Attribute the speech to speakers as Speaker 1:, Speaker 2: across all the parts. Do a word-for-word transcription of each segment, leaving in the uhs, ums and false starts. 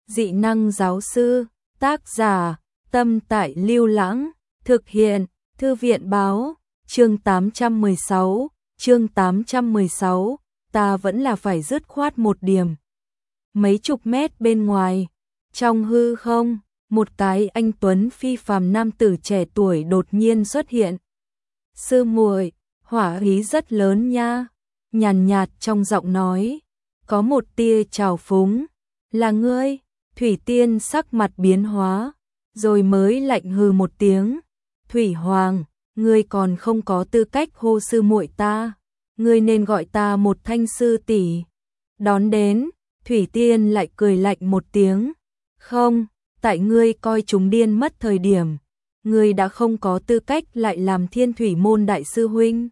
Speaker 1: Dị năng giáo sư, tác giả, Tâm Tại Lưu Lãng, thực hiện, Thư viện báo, chương tám trăm mười sáu, chương tám trăm mười sáu, ta vẫn là phải dứt khoát một điểm. Mấy chục mét bên ngoài, trong hư không, một cái anh tuấn phi phàm nam tử trẻ tuổi đột nhiên xuất hiện. Sư muội, hỏa khí rất lớn nha, nhàn nhạt trong giọng nói, có một tia trào phúng, là ngươi? Thủy Tiên sắc mặt biến hóa, rồi mới lạnh hừ một tiếng, Thủy Hoàng, ngươi còn không có tư cách hô sư muội ta, ngươi nên gọi ta một thanh sư tỷ. Đón đến, Thủy Tiên lại cười lạnh một tiếng, không, tại ngươi coi chúng điên mất thời điểm, ngươi đã không có tư cách lại làm Thiên Thủy môn đại sư huynh.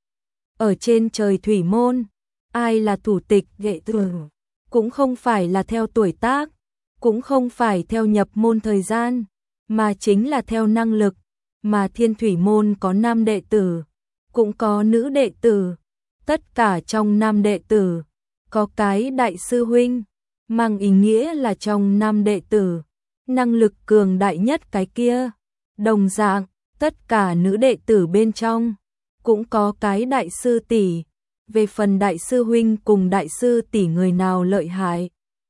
Speaker 1: Ở trên trời thủy môn, ai là thủ tịch đệ tử, cũng không phải là theo tuổi tác, cũng không phải theo nhập môn thời gian, mà chính là theo năng lực, mà Thiên Thủy môn có nam đệ tử, cũng có nữ đệ tử, tất cả trong nam đệ tử, có cái đại sư huynh, mang ý nghĩa là trong nam đệ tử, năng lực cường đại nhất cái kia, đồng dạng, tất cả nữ đệ tử bên trong, cũng có cái đại sư tỷ, về phần đại sư huynh cùng đại sư tỷ người nào lợi hại.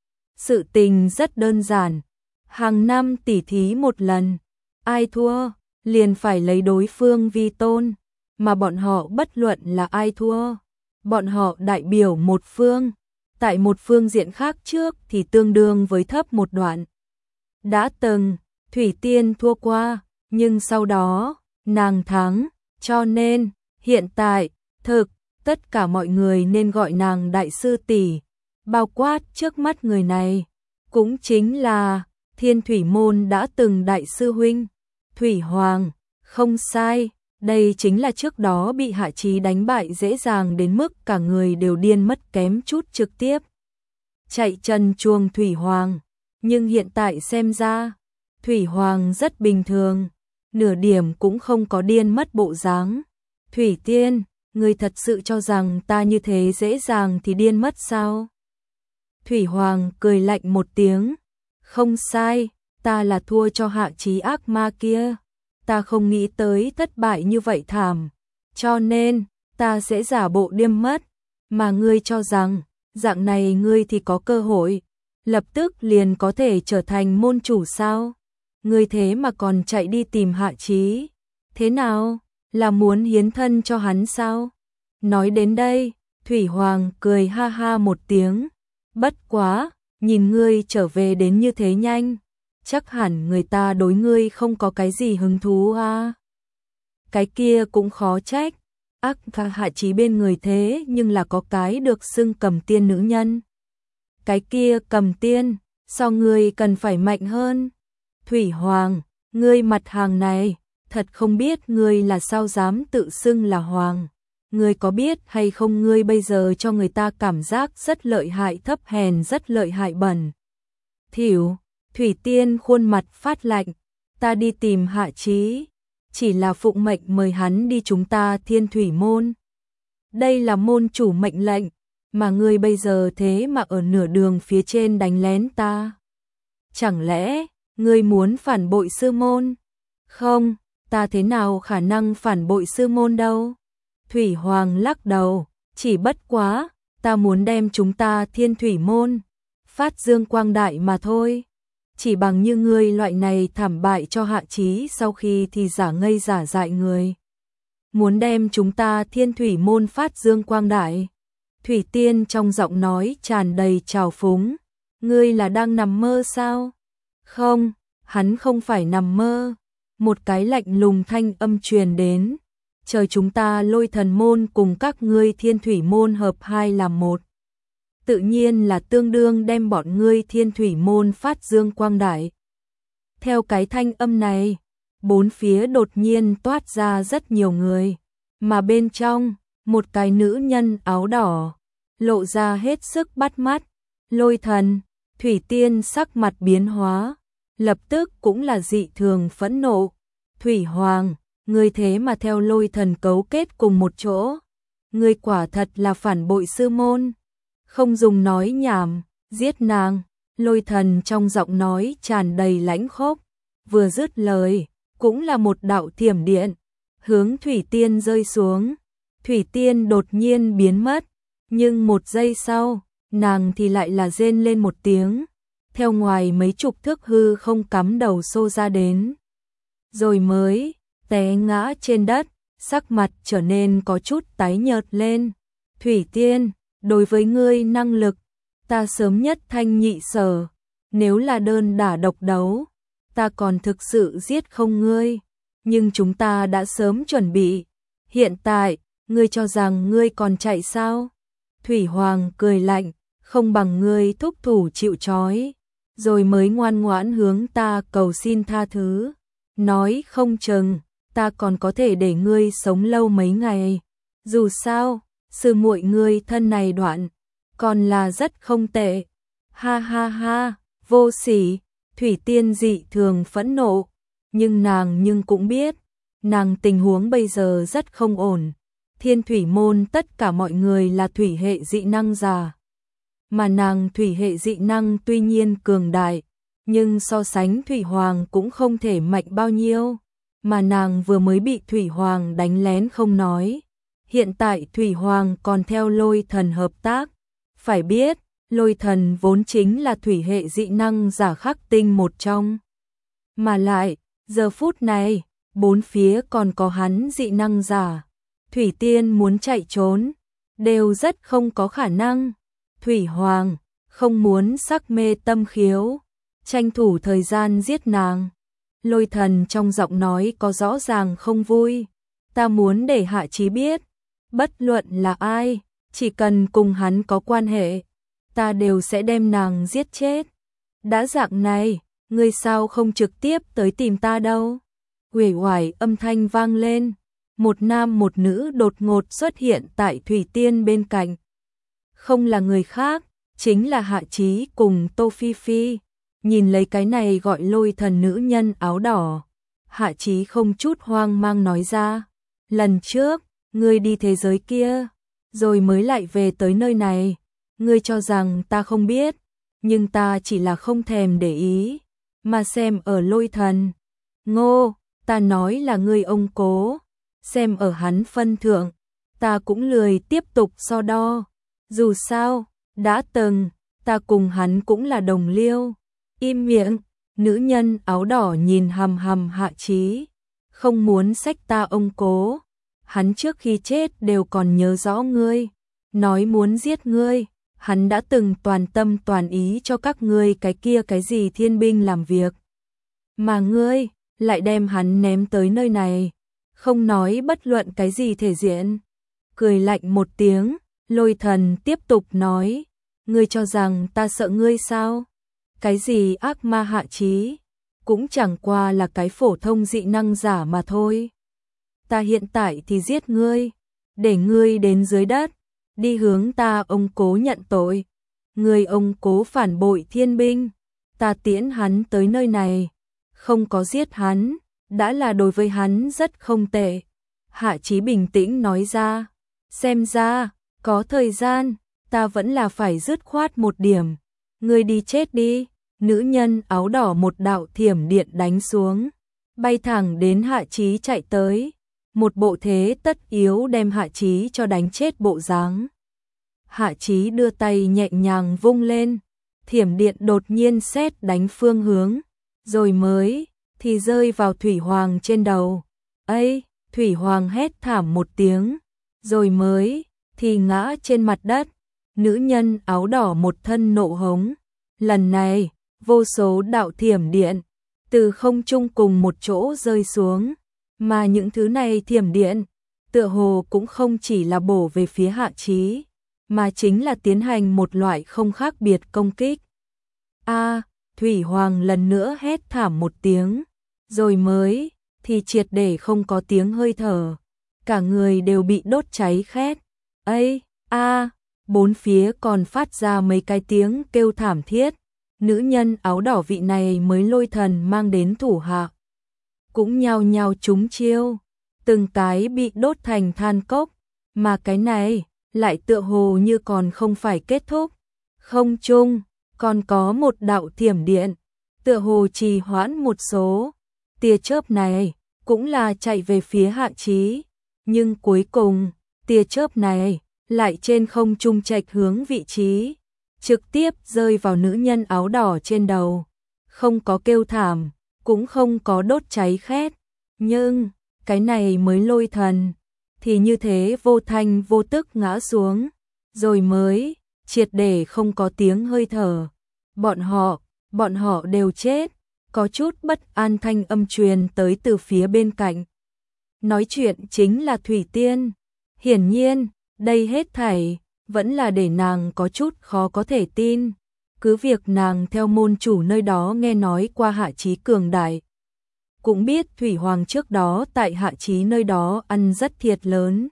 Speaker 1: Sự tình rất đơn giản, hàng năm tỉ thí một lần, ai thua, liền phải lấy đối phương vi tôn, mà bọn họ bất luận là ai thua, bọn họ đại biểu một phương, tại một phương diện khác trước thì tương đương với thấp một đoạn. Đã từng, Thủy Tiên thua qua, nhưng sau đó, nàng thắng, cho nên, hiện tại, thực, tất cả mọi người nên gọi nàng đại sư tỷ, bao quát trước mắt người này, cũng chính là Thiên Thủy môn đã từng đại sư huynh, Thủy Hoàng, không sai, đây chính là trước đó bị Hạ Chí đánh bại dễ dàng đến mức cả người đều điên mất kém chút trực tiếp. Chạy chân chuông Thủy Hoàng, nhưng hiện tại xem ra, Thủy Hoàng rất bình thường, nửa điểm cũng không có điên mất bộ dáng. Thủy Tiên, ngươi thật sự cho rằng ta như thế dễ dàng thì điên mất sao? Thủy Hoàng cười lạnh một tiếng, không sai, ta là thua cho Hạ Chí ác ma kia, ta không nghĩ tới thất bại như vậy thảm, cho nên, ta sẽ giả bộ điên mất, mà ngươi cho rằng, dạng này ngươi thì có cơ hội, lập tức liền có thể trở thành môn chủ sao? Ngươi thế mà còn chạy đi tìm Hạ Chí, thế nào, là muốn hiến thân cho hắn sao? Nói đến đây, Thủy Hoàng cười ha ha một tiếng, bất quá, nhìn ngươi trở về đến như thế nhanh, chắc hẳn người ta đối ngươi không có cái gì hứng thú à. Cái kia cũng khó trách, ác ca Hạ Chí bên người thế nhưng là có cái được xưng cầm tiên nữ nhân. Cái kia cầm tiên, so ngươi cần phải mạnh hơn. Thủy Hoàng, ngươi mặt hàng này, thật không biết ngươi là sao dám tự xưng là Hoàng. Ngươi có biết hay không ngươi bây giờ cho người ta cảm giác rất lợi hại thấp hèn rất lợi hại bẩn. Thiểu, Thủy Tiên khuôn mặt phát lạnh, ta đi tìm Hạ Chí, chỉ là phụng mệnh mời hắn đi chúng ta Thiên Thủy môn. Đây là môn chủ mệnh lệnh, mà ngươi bây giờ thế mà ở nửa đường phía trên đánh lén ta. Chẳng lẽ, ngươi muốn phản bội sư môn? Không, ta thế nào khả năng phản bội sư môn đâu? Thủy Hoàng lắc đầu, chỉ bất quá, ta muốn đem chúng ta Thiên Thủy môn, phát dương quang đại mà thôi. Chỉ bằng như ngươi loại này thảm bại cho Hạ Chí sau khi thì giả ngây giả dại người. Muốn đem chúng ta Thiên Thủy môn phát dương quang đại. Thủy Tiên trong giọng nói tràn đầy trào phúng, ngươi là đang nằm mơ sao? Không, hắn không phải nằm mơ. Một cái lạnh lùng thanh âm truyền đến, trời chúng ta Lôi Thần môn cùng các ngươi Thiên Thủy môn hợp hai làm một. Tự nhiên là tương đương đem bọn ngươi Thiên Thủy môn phát dương quang đại. Theo cái thanh âm này, bốn phía đột nhiên toát ra rất nhiều người, mà bên trong, một cái nữ nhân áo đỏ, lộ ra hết sức bắt mắt. Lôi Thần, Thủy Tiên sắc mặt biến hóa, lập tức cũng là dị thường phẫn nộ. Thủy Hoàng, ngươi thế mà theo Lôi Thần cấu kết cùng một chỗ, ngươi quả thật là phản bội sư môn. Không dùng nói nhảm, giết nàng, Lôi Thần trong giọng nói tràn đầy lãnh khốc, vừa dứt lời, cũng là một đạo thiểm điện, hướng Thủy Tiên rơi xuống. Thủy Tiên đột nhiên biến mất, nhưng một giây sau, nàng thì lại là rên lên một tiếng, theo ngoài mấy chục thước hư không cắm đầu xô ra đến. Rồi mới té ngã trên đất, sắc mặt trở nên có chút tái nhợt lên. Thủy Tiên, đối với ngươi năng lực, ta sớm nhất thanh nhị sở, nếu là đơn đả độc đấu, ta còn thực sự giết không ngươi, nhưng chúng ta đã sớm chuẩn bị, hiện tại, ngươi cho rằng ngươi còn chạy sao? Thủy Hoàng cười lạnh, không bằng ngươi thúc thủ chịu trói, rồi mới ngoan ngoãn hướng ta cầu xin tha thứ, nói không chừng, ta còn có thể để ngươi sống lâu mấy ngày, dù sao, sư muội ngươi thân này đoạn, còn là rất không tệ. Ha ha ha, vô sỉ. Thủy Tiên dị thường phẫn nộ, nhưng nàng nhưng cũng biết, nàng tình huống bây giờ rất không ổn. Thiên Thủy môn tất cả mọi người là thủy hệ dị năng giả, mà nàng thủy hệ dị năng tuy nhiên cường đại, nhưng so sánh Thủy Hoàng cũng không thể mạnh bao nhiêu, mà nàng vừa mới bị Thủy Hoàng đánh lén không nói, hiện tại Thủy Hoàng còn theo Lôi Thần hợp tác, phải biết, Lôi Thần vốn chính là thủy hệ dị năng giả khắc tinh một trong. Mà lại, giờ phút này, bốn phía còn có hắn dị năng giả. Thủy Tiên muốn chạy trốn, đều rất không có khả năng. Thủy Hoàng, không muốn sắc mê tâm khiếu, tranh thủ thời gian giết nàng. Lôi Thần trong giọng nói có rõ ràng không vui. Ta muốn để Hạ Chí biết, bất luận là ai, chỉ cần cùng hắn có quan hệ, ta đều sẽ đem nàng giết chết. Đã dạng này, ngươi sao không trực tiếp tới tìm ta đâu? Uể oải âm thanh vang lên, một nam một nữ đột ngột xuất hiện tại Thủy Tiên bên cạnh. Không là người khác, chính là Hạ Chí cùng Tô Phi Phi. Nhìn lấy cái này gọi Lôi Thần nữ nhân áo đỏ, Hạ Chí không chút hoang mang nói ra, lần trước, ngươi đi thế giới kia, rồi mới lại về tới nơi này. Ngươi cho rằng ta không biết, nhưng ta chỉ là không thèm để ý, mà xem ở Lôi Thần. Ngô, ta nói là ngươi ông cố, xem ở hắn phân thượng, ta cũng lười tiếp tục so đo. Dù sao, đã từng, ta cùng hắn cũng là đồng liêu. Im miệng, nữ nhân áo đỏ nhìn hằm hằm Hạ Chí, không muốn xách ta ông cố. Hắn trước khi chết đều còn nhớ rõ ngươi, nói muốn giết ngươi. Hắn đã từng toàn tâm toàn ý cho các ngươi cái kia cái gì thiên binh làm việc. Mà ngươi, lại đem hắn ném tới nơi này, không nói bất luận cái gì thể diện. Cười lạnh một tiếng, Lôi Thần tiếp tục nói, ngươi cho rằng ta sợ ngươi sao? Cái gì ác ma Hạ Chí, cũng chẳng qua là cái phổ thông dị năng giả mà thôi. Ta hiện tại thì giết ngươi, để ngươi đến dưới đất, đi hướng ta ông cố nhận tội. Người ông cố phản bội thiên binh, ta tiễn hắn tới nơi này, không có giết hắn, đã là đối với hắn rất không tệ. Hạ Chí bình tĩnh nói ra, xem ra, có thời gian, ta vẫn là phải dứt khoát một điểm. Ngươi đi chết đi. Nữ nhân áo đỏ một đạo thiểm điện đánh xuống, bay thẳng đến Hạ Chí chạy tới, một bộ thế tất yếu đem Hạ Chí cho đánh chết bộ dáng. Hạ Chí đưa tay nhẹ nhàng vung lên, thiểm điện đột nhiên sét đánh phương hướng, rồi mới thì rơi vào Thủy Hoàng trên đầu. Ây, Thủy Hoàng hét thảm một tiếng, rồi mới thì ngã trên mặt đất. Nữ nhân áo đỏ một thân nộ hống, lần này vô số đạo thiểm điện từ không trung cùng một chỗ rơi xuống, mà những thứ này thiểm điện tựa hồ cũng không chỉ là bổ về phía Hạ Chí, mà chính là tiến hành một loại không khác biệt công kích. A, Thủy Hoàng lần nữa hét thảm một tiếng, rồi mới thì triệt để không có tiếng hơi thở, cả người đều bị đốt cháy khét. Ây, a, bốn phía còn phát ra mấy cái tiếng kêu thảm thiết. Nữ nhân áo đỏ vị này mới Lôi Thần mang đến thủ hạ, cũng nhao nhao trúng chiêu, từng cái bị đốt thành than cốc, mà cái này lại tựa hồ như còn không phải kết thúc. Không trung còn có một đạo thiểm điện, tựa hồ trì hoãn một số. Tia chớp này cũng là chạy về phía Hạ Chí, nhưng cuối cùng, tia chớp này lại trên không trung chệch hướng vị trí, trực tiếp rơi vào nữ nhân áo đỏ trên đầu. Không có kêu thảm, cũng không có đốt cháy khét, nhưng cái này mới lôi thần, thì như thế vô thanh vô tức ngã xuống, rồi mới triệt để không có tiếng hơi thở. Bọn họ, bọn họ đều chết. Có chút bất an thanh âm truyền tới từ phía bên cạnh. Nói chuyện chính là Thủy Tiên. Hiển nhiên, đây hết thảy vẫn là để nàng có chút khó có thể tin. Cứ việc nàng theo môn chủ nơi đó nghe nói qua Hạ Chí cường đại, cũng biết Thủy Hoàng trước đó tại Hạ Chí nơi đó ăn rất thiệt lớn.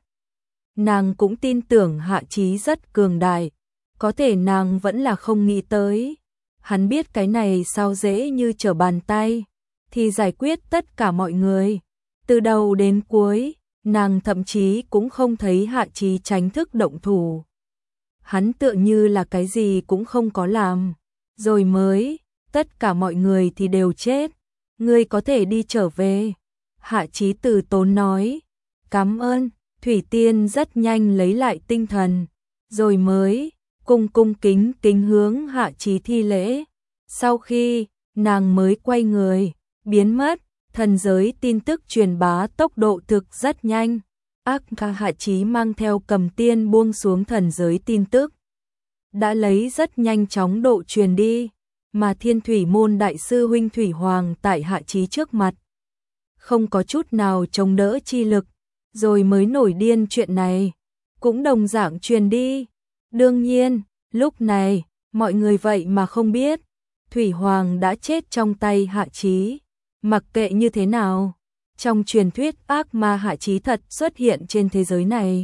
Speaker 1: Nàng cũng tin tưởng Hạ Chí rất cường đại, có thể nàng vẫn là không nghĩ tới. Hắn biết cái này sao dễ như trở bàn tay, thì giải quyết tất cả mọi người. Từ đầu đến cuối, nàng thậm chí cũng không thấy Hạ Chí tránh thức động thủ. Hắn tựa như là cái gì cũng không có làm, rồi mới, tất cả mọi người thì đều chết. Ngươi có thể đi trở về. Hạ Chí từ tốn nói, cảm ơn. Thủy Tiên rất nhanh lấy lại tinh thần, rồi mới cung cung kính kính hướng Hạ Chí thi lễ. Sau khi nàng mới quay người, biến mất, thần giới tin tức truyền bá tốc độ thực rất nhanh. Ác ca Hạ Chí mang theo Cầm Tiên buông xuống thần giới tin tức, đã lấy rất nhanh chóng độ truyền đi, mà Thiên Thủy môn đại sư huynh Thủy Hoàng tại Hạ Chí trước mặt, không có chút nào chống đỡ chi lực, rồi mới nổi điên chuyện này, cũng đồng dạng truyền đi. Đương nhiên, lúc này, mọi người vậy mà không biết, Thủy Hoàng đã chết trong tay Hạ Chí. Mặc kệ như thế nào, trong truyền thuyết ác ma Hạ Chí thật xuất hiện trên thế giới này.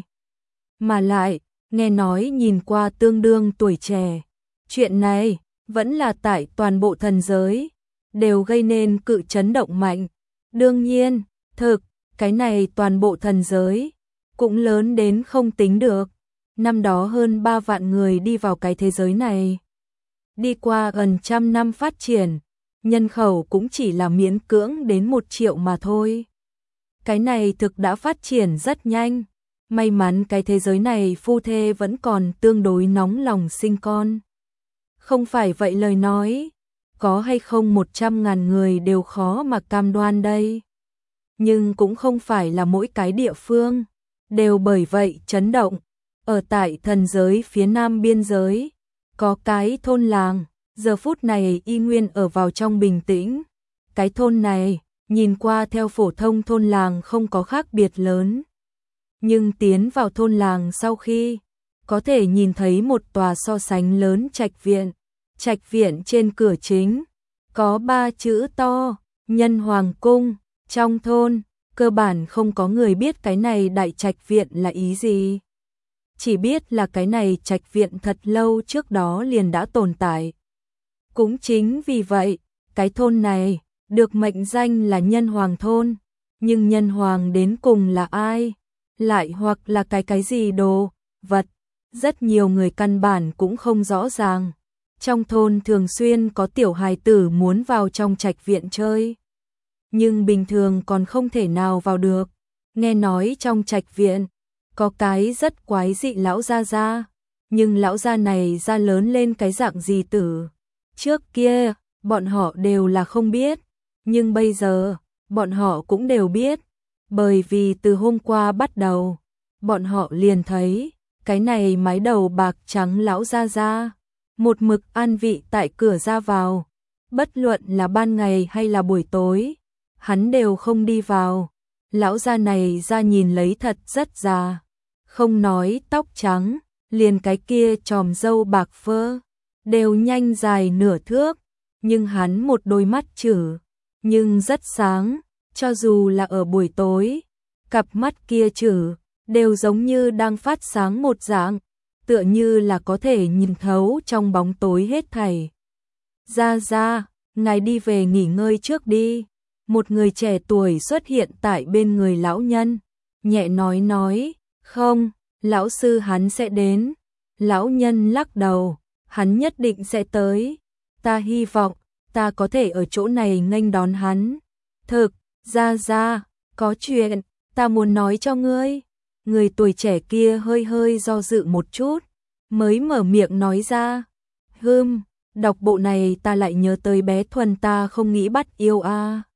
Speaker 1: Mà lại, nghe nói nhìn qua tương đương tuổi trẻ. Chuyện này, vẫn là tại toàn bộ thần giới, đều gây nên cự chấn động mạnh. Đương nhiên, thực, cái này toàn bộ thần giới, cũng lớn đến không tính được. Năm đó hơn ba vạn người đi vào cái thế giới này. Đi qua gần trăm năm phát triển, nhân khẩu cũng chỉ là miễn cưỡng đến một triệu mà thôi. Cái này thực đã phát triển rất nhanh. May mắn cái thế giới này phu thê vẫn còn tương đối nóng lòng sinh con. Không phải vậy lời nói, có hay không một trăm ngàn người đều khó mà cam đoan đây. Nhưng cũng không phải là mỗi cái địa phương đều bởi vậy chấn động. Ở tại thần giới phía nam biên giới, có cái thôn làng, giờ phút này y nguyên ở vào trong bình tĩnh. Cái thôn này, nhìn qua theo phổ thông thôn làng không có khác biệt lớn. Nhưng tiến vào thôn làng sau khi, có thể nhìn thấy một tòa so sánh lớn trạch viện. Trạch viện trên cửa chính, có ba chữ to, Nhân Hoàng Cung. Trong thôn, cơ bản không có người biết cái này đại trạch viện là ý gì. Chỉ biết là cái này trạch viện thật lâu trước đó liền đã tồn tại. Cũng chính vì vậy, cái thôn này được mệnh danh là Nhân Hoàng thôn. Nhưng Nhân Hoàng đến cùng là ai? Lại hoặc là cái cái gì đồ, vật? Rất nhiều người căn bản cũng không rõ ràng. Trong thôn thường xuyên có tiểu hài tử muốn vào trong trạch viện chơi, nhưng bình thường còn không thể nào vào được. Nghe nói trong trạch viện có cái rất quái dị lão gia gia, nhưng lão gia này ra lớn lên cái dạng gì tử. Trước kia, bọn họ đều là không biết, nhưng bây giờ, bọn họ cũng đều biết, bởi vì từ hôm qua bắt đầu, bọn họ liền thấy cái này mái đầu bạc trắng lão gia gia, một mực an vị tại cửa ra vào, bất luận là ban ngày hay là buổi tối, hắn đều không đi vào. Lão gia này ra nhìn lấy thật rất già, không nói tóc trắng, liền cái kia chòm râu bạc phơ, đều nhanh dài nửa thước, nhưng hắn một đôi mắt chử, nhưng rất sáng, cho dù là ở buổi tối, cặp mắt kia chử, đều giống như đang phát sáng một dạng, tựa như là có thể nhìn thấu trong bóng tối hết thảy. Ra ra, ngài đi về nghỉ ngơi trước đi. Một người trẻ tuổi xuất hiện tại bên người lão nhân, nhẹ nói nói, không, lão sư hắn sẽ đến. Lão nhân lắc đầu, hắn nhất định sẽ tới. Ta hy vọng ta có thể ở chỗ này nghênh đón hắn. Thực, ra ra, có chuyện, ta muốn nói cho ngươi. Người tuổi trẻ kia hơi hơi do dự một chút, mới mở miệng nói ra. Hừm, đọc bộ này ta lại nhớ tới bé Thuần ta không nghĩ bắt yêu a.